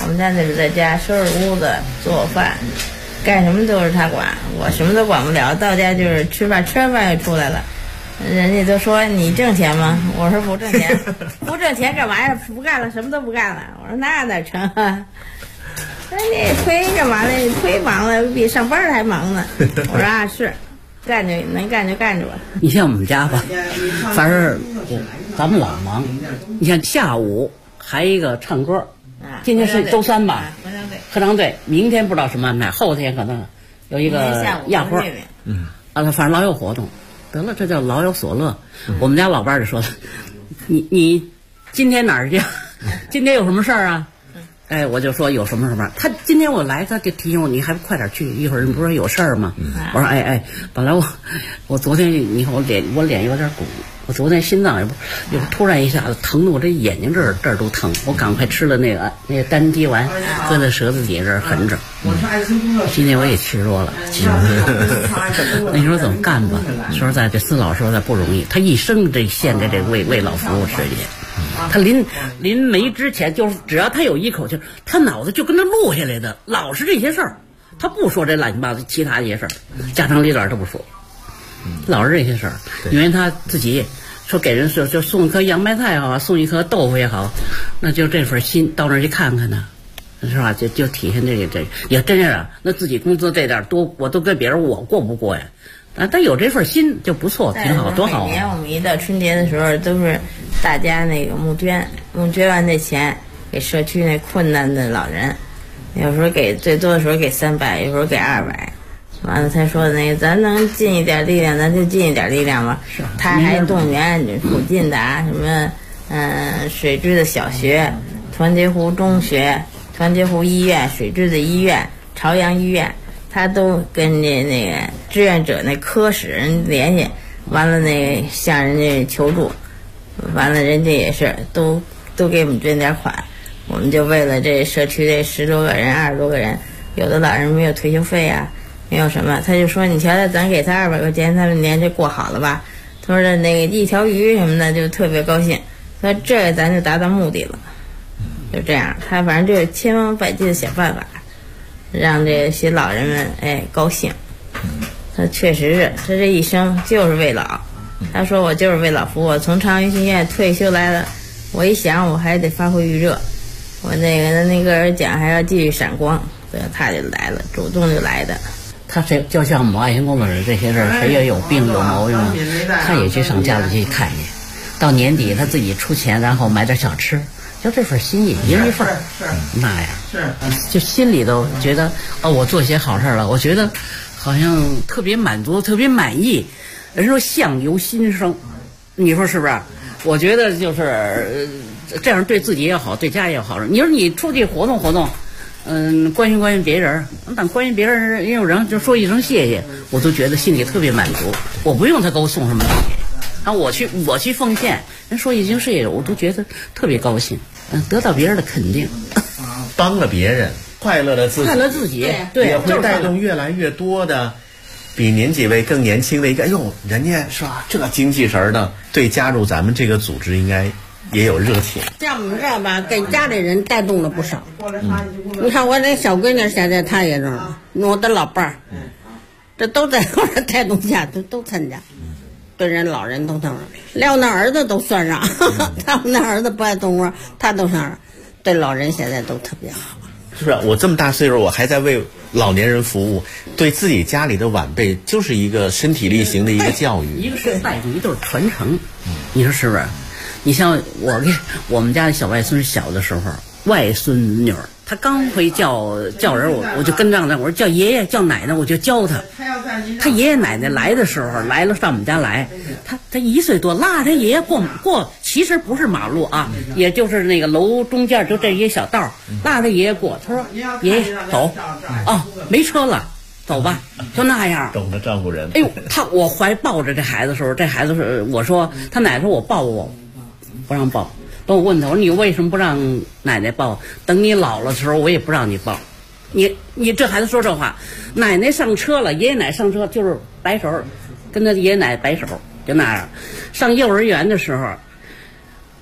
我们家那边在家收拾屋子、做饭，干什么都是他管，我什么都管不了。到家就是吃饭，吃完饭就出来了。人家都说你挣钱吗？我说不挣钱，不挣钱干嘛呀？不干了，什么都不干了。我说那哪成啊？那你推干嘛呢？你推忙了，比上班还忙呢。我说啊是，干就能干就干着吧。 你像我们家吧，反正咱们老忙。你像下午还一个唱歌，今天是周三吧？合唱队，明天不知道什么安排，后天可能有一个压活。反正老有活动。得了，这叫老有所乐。我们家老伴儿就说了，你今天哪儿去？今天有什么事儿啊？哎，我就说有什么什么。他今天我来，他就提醒我，你还快点去。一会儿你不是说有事儿吗？我说哎，本来我昨天你看我脸有点鼓，我昨天心脏又突然一下子疼的我这眼睛这儿都疼，我赶快吃了那个丹迪丸，搁在舌头底下这儿横着。今天我也气弱了。那你说怎么干吧？说实在，这司老说的不容易，他一生这献给这为老服务事业。他临没之前，就是只要他有一口气，他脑子就跟他录下来的，老是这些事儿，他不说这乱七八糟其他一些事儿，家长里短都不说，老是这些事儿。因为他自己说给人就送一颗洋白菜也好，送一颗豆腐也好，那就这份心到那儿去看看呢，是吧？就体现这也真是啊，那自己工资这点多，我都跟别人我过不过呀？但有这份心就不错，挺好，多好啊！ 每年我们一到春节的时候，都是大家那个募捐完那钱给社区那困难的老人，有时候给最多的时候给300，有时候给200。完了，他说的那个，咱能尽一点力量，咱就尽一点力量吧。他还动员附近的什么，水质的小学、团结湖中学、团结湖医院、水质的医院、朝阳医院。他都跟那个志愿者那科室人联系，完了那个向人家求助，完了人家也是都给我们捐点款，我们就为了这社区这10多个人、20多个人，有的老人没有退休费啊，没有什么，他就说你瞧瞧，咱给他200块钱，他们年就过好了吧？他说那个一条鱼什么的就特别高兴，他说这咱就达到目的了，就这样，他反正就是千方百计的想办法。让这些老人们高兴，他确实是他这一生就是为老。他说我就是为老服务，我从长庚医院退休来了，我一想我还得发挥余热，我那个人讲还要继续闪光，所以他就来了，主动就来的。 他就像我们爱心工作室这些事儿，谁也有病有毛病，他也去上家里去看去。到年底他自己出钱，然后买点小吃。就这份心意，一人一份，那样就心里头觉得我做些好事了，我觉得好像特别满足，特别满意。人说相由心生，你说是不是？我觉得就是这样，对自己也好，对家也好。你说你出去活动活动，关心别人，但关心别人，也有人就说一声谢谢，我都觉得心里特别满足。我不用他给我送什么东西，我去奉献，人说一声谢谢，我都觉得特别高兴。得到别人的肯定， 帮了别人，快乐了自己， 对， 也会带动越来越多的比您几位更年轻的一个，人家是吧？这精气神的，对加入咱们这个组织应该也有热情。 像我们这吧，给家里人带动了不少。你看我这小闺女现在她也这了，我的老伴儿，这都在我这带动下都参加。对人老人都上，连我那儿子都算上，他们那儿子不爱动物，他都上，对老人现在都特别好。 是不是？我这么大岁数，我还在为老年人服务，对自己家里的晚辈就是一个身体力行的一个教育， 一个是带动，一个是传承。你说是不是？你像我们家的小外孙小的时候，外孙女儿，他刚会叫人，我就跟上他，我说叫爷爷叫奶奶，我就教他。他爷爷奶奶来的时候，来了上我们家来，他1岁多，拉他爷爷过，其实不是马路啊，也就是那个楼中间就这一小道，拉他爷爷过。他说爷爷走，没车了，走吧，就那样。 懂得照顾人。 哎呦，我怀抱着这孩子的时候，这孩子是我说他奶奶说我抱我，不让抱。等我问他，我说你为什么不让奶奶抱？等你老了的时候，我也不让你抱。你这孩子说这话，奶奶上车了，爷爷奶奶上车就是摆手，跟他爷爷奶奶摆手，就那样。上幼儿园的时候，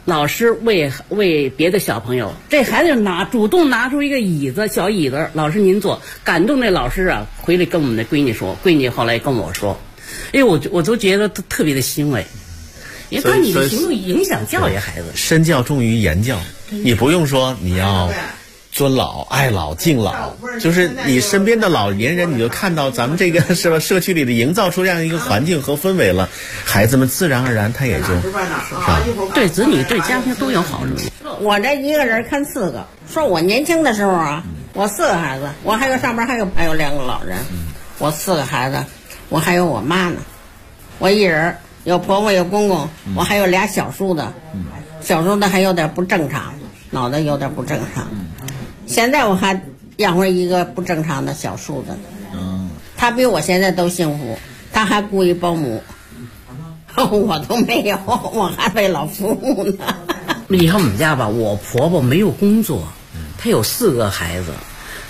老师喂别的小朋友，这孩子主动拿出一个小椅子，老师您坐，感动那老师啊，回来跟我们的闺女说，闺女后来跟我说，哎，我都觉得特别的欣慰，因为你的行动影响教育孩子。 身教重于言教，你不用说你要尊老爱老敬老，就是你身边的老年人，你就看到咱们这个是吧社区里的营造出这样一个环境和氛围了，孩子们自然而然他也就是吧， 对子女对家庭都有好处。 我这一个人看4个，说我年轻的时候啊，我4个孩子，我还有上边还有2个老人，我4个孩子，我还有我妈呢，我一人，有婆婆有公公，我还有俩小叔子，小叔子还有点不正常，脑袋有点不正常。现在我还养活一个不正常的小叔子，他比我现在都幸福，他还雇一保姆，我都没有，我还为老服务呢。 你看我们家吧，我婆婆没有工作，她有4个孩子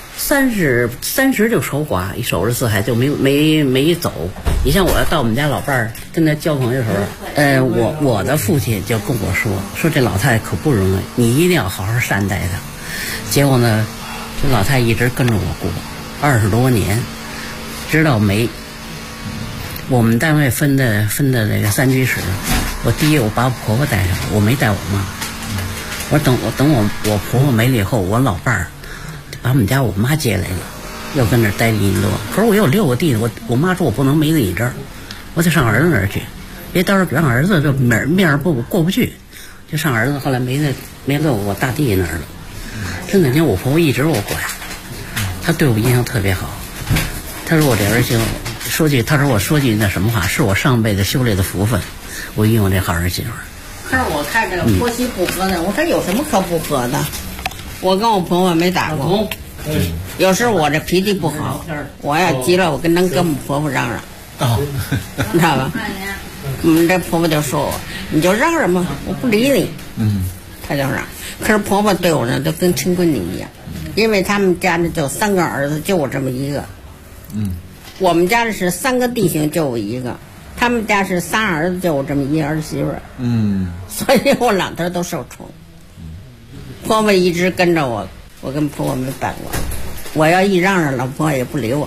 ，30就守寡，一守着4孩就没走。你像我要到我们家老伴儿跟他交朋友的时候，我的父亲就跟我说这老太太可不容易，你一定要好好善待她。结果呢，这老太太一直跟着我过20多年，直到我们单位分的这个3居室，我把我婆婆带上，我没带我妈。我等我婆婆没了以后，我老伴儿把我们家我妈接来了，又跟那儿待1年多。可是我有6个弟弟，我妈说我不能没在你这儿，我得上儿子那儿去，别到时候让儿子这面过不去，就上儿子。后来没在我大弟那儿了。真的，你看我婆婆一直我管，她对我印象特别好。她说我这儿媳妇我说句那什么话，是我上辈子修来的福分，我拥有这好儿媳妇。 可是我看这个婆媳不和的，我说有什么可不和的？我跟我婆婆没打过，有时候我这脾气不好，我要急了，我跟我婆婆嚷嚷，你知道吧？我们这婆婆就说我，你就嚷嚷吧，我不理你。她就嚷。可是婆婆对我呢，都跟亲闺女一样，因为他们家呢就3个儿子，就我这么一个。我们家是3个弟兄，就我一个。他们家是3儿子，就我这么一儿媳妇。所以我两头都受宠。婆婆一直跟着我，我跟婆婆没办过。我要一嚷嚷，老婆婆也不理我。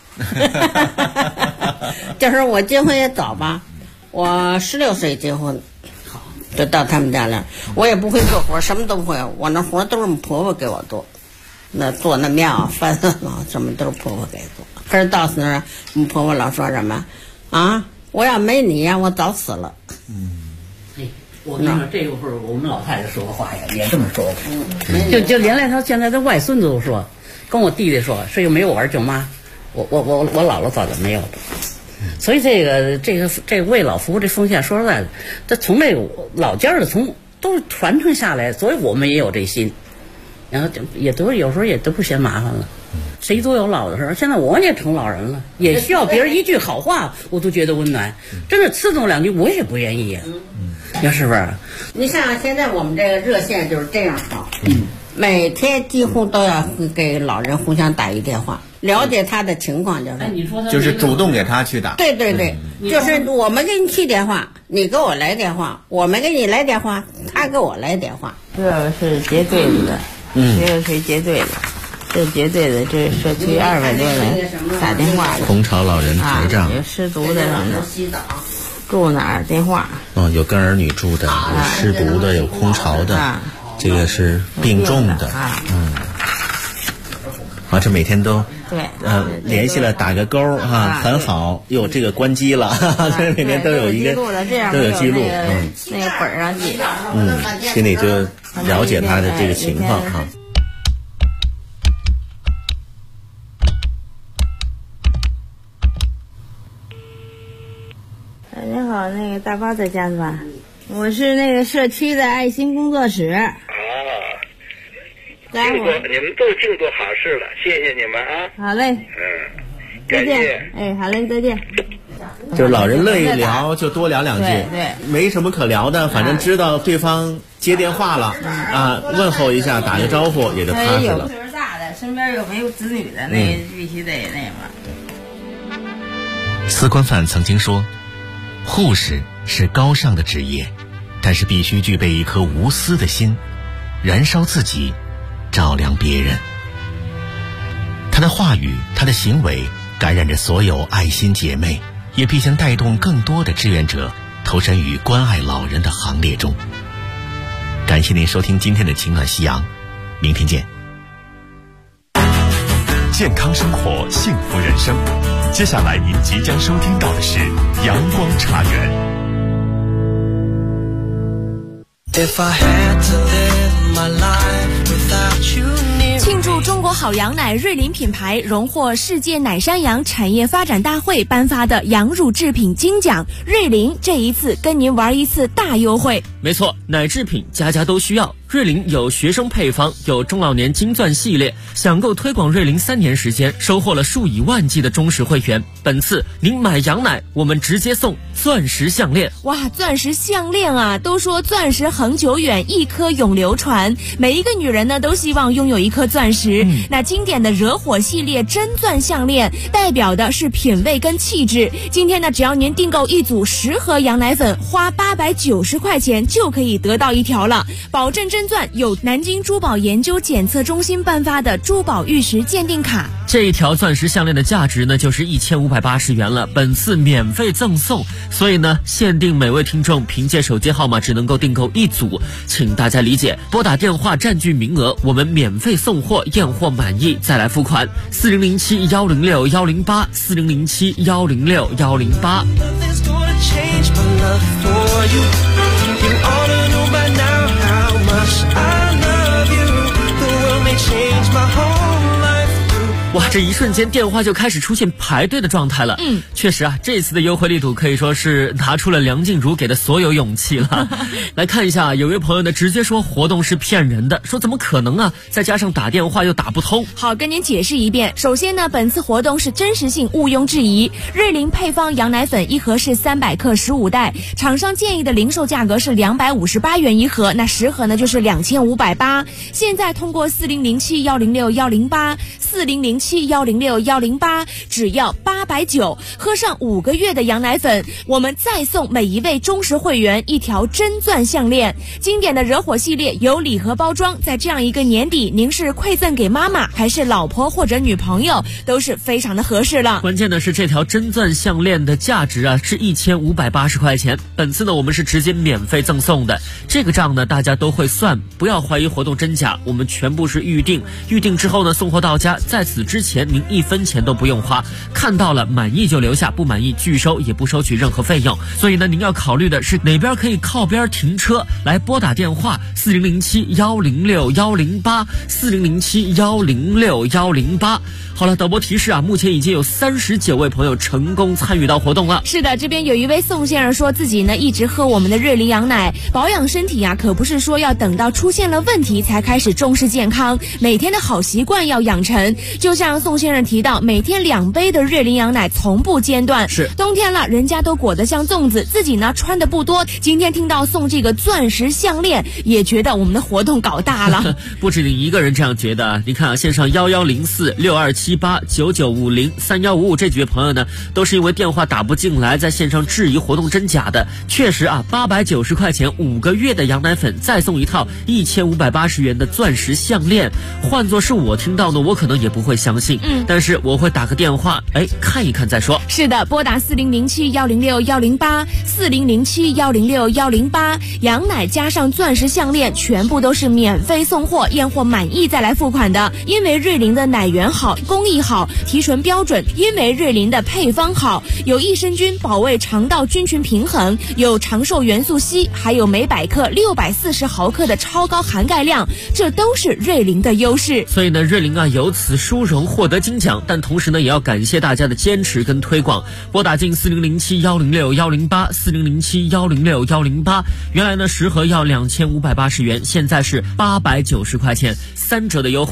就是我结婚也早吧，我16岁结婚，就到他们家来。我也不会做活，什么都不会，我那活都是婆婆给我做，那做那面啊、饭啊，什么都是婆婆给做。可是到时候我们婆婆老说什么啊？我要没你呀，我早死了。 我跟你说，这个会儿我们老太太说话呀，也这么说过。就连来他现在的外孙子都说，跟我弟弟说，是又没有我儿舅妈，我姥姥早就没有了。所以这个为老服务这奉献，说实在的，这从这个老家的都传承下来，所以我们也有这心，然后也都有时候也都不嫌麻烦了。谁都有老的时候，现在我也成老人了，也需要别人一句好话，我都觉得温暖。真的刺痛2句，我也不愿意呀。你说是不是？ 你像现在我们这个热线就是这样好，每天几乎都要给老人互相打一电话，了解他的情况， 就是主动给他去打。 对对对，就是我们给你去电话，你给我来电话，我们给你来电话，他给我来电话。 这是结对的，这个是结对的。这结对的，这社区200多人打电话的。 空巢老人台账， 有失独的什么的，住哪儿电话？ 有跟儿女住的，有失独的，有空巢的，这个是病重的。这每天都联系了打个勾很好。哟，这个关机了，这每天都有一个都有记录， 那个本上记。 心里就了解他的这个情况您好，那个大发在家是吧？我是那个社区的爱心工作室。 你们都净做好事了，谢谢你们啊！ 好嘞， 再见。 哎，好嘞，再见。 就是老人乐意聊，就多聊2句， 对， 没什么可聊的，反正知道对方接电话了问候一下，打个招呼也就踏实了。 岁数大的，身边有没有子女的，那必须得那个。 司官范曾经说，护士是高尚的职业， 但是必须具备一颗无私的心，燃烧自己，照亮别人。他的话语，他的行为感染着所有爱心姐妹，也必将带动更多的志愿者投身于关爱老人的行列中。感谢您收听今天的晴暖夕阳，明天见。 健康生活，幸福人生。接下来您即将收听到的是阳光茶园。 庆祝中国好羊奶瑞麟品牌荣获世界奶山羊产业发展大会颁发的羊乳制品金奖，瑞麟这一次跟您玩一次大优惠。 没错，奶制品家家都需要。瑞麟有学生配方，有中老年金钻系列，享购推广瑞麟3年时间，收获了数以万计的忠实会员。本次您买羊奶，我们直接送钻石项链。 哇，钻石项链啊！都说钻石恒久远，一颗永流传。每一个女人呢，都希望拥有一颗钻石。那经典的惹火系列真钻项链，代表的是品味跟气质。今天呢，只要您订购一组10盒羊奶粉，花890块钱就可以得到一条了，保证真钻有南京珠宝研究检测中心颁发的珠宝玉石鉴定卡。 这一条钻石项链的价值呢，就是1580元了，本次免费赠送，所以呢，限定每位听众凭借手机号码只能够订购一组，请大家理解，拨打电话占据名额，我们免费送货，验货满意再来付款。4007-106-108 4007-106-108。哇，这一瞬间电话就开始出现排队的状态了。确实啊，这次的优惠力度可以说是拿出了梁静茹给的所有勇气了。来看一下，有位朋友呢直接说活动是骗人的，说怎么可能啊？再加上打电话又打不通。 好，跟您解释一遍。首先呢，本次活动是真实性毋庸置疑。瑞麟配方羊奶粉一盒是300克15袋，厂商建议的零售价格是258元一盒，那10盒呢就是2580。现在通过4007-106-108 4007-106-108，只要890，喝上5个月的羊奶粉，我们再送每一位忠实会员一条真钻项链。经典的惹火系列有礼盒包装，在这样一个年底，您是馈赠给妈妈还是老婆或者女朋友，都是非常的合适了。 关键的是这条真钻项链的价值啊是1580块钱，本次呢我们是直接免费赠送的，这个账呢大家都会算，不要怀疑活动真假，我们全部是预定之后呢送货到家，在此之前您1分钱都不用花，看到了满意就留下，不满意拒收，也不收取任何费用。所以呢您要考虑的是哪边可以靠边停车，来拨打电话4007-106-108 4007-106-108。好了，导播提示啊，目前已经有39位朋友成功参与到活动了。 是的，这边有一位宋先生说自己呢一直喝我们的瑞麟羊奶，保养身体啊可不是说要等到出现了问题才开始重视健康，每天的好习惯要养成。就像宋先生提到，每天2杯的瑞麟羊奶从不间断。 是冬天了，人家都裹得像粽子，自己呢穿的不多。今天听到送这个钻石项链，也觉得我们的活动搞大了。 不止你一个人这样觉得，你看啊，线上1104-6278-9950-3155这几位朋友呢，都是因为电话打不进来，在线上质疑活动真假的。确实啊，890块钱5个月的羊奶粉，再送一套1580元的钻石项链，换作是我听到呢，我可能也不会相信。但是我会打个电话，看一看再说。 是的，拨打4007-106-108 4007-106-108，羊奶加上钻石项链，全部都是免费送货，验货满意再来付款的。因为瑞麟的奶源好，工艺好，提纯标准；因为瑞麟的配方好，有益生菌保卫肠道菌群平衡，有长寿元素硒，还有每100克640毫克的超高含钙量，这都是瑞麟的优势。 所以呢，瑞麟啊由此殊荣获得金奖，但同时呢也要感谢大家的坚持跟推广。拨打进4007-106-108 4007-106-108，原来呢10盒要2580元，现在是890块钱，3折的优惠。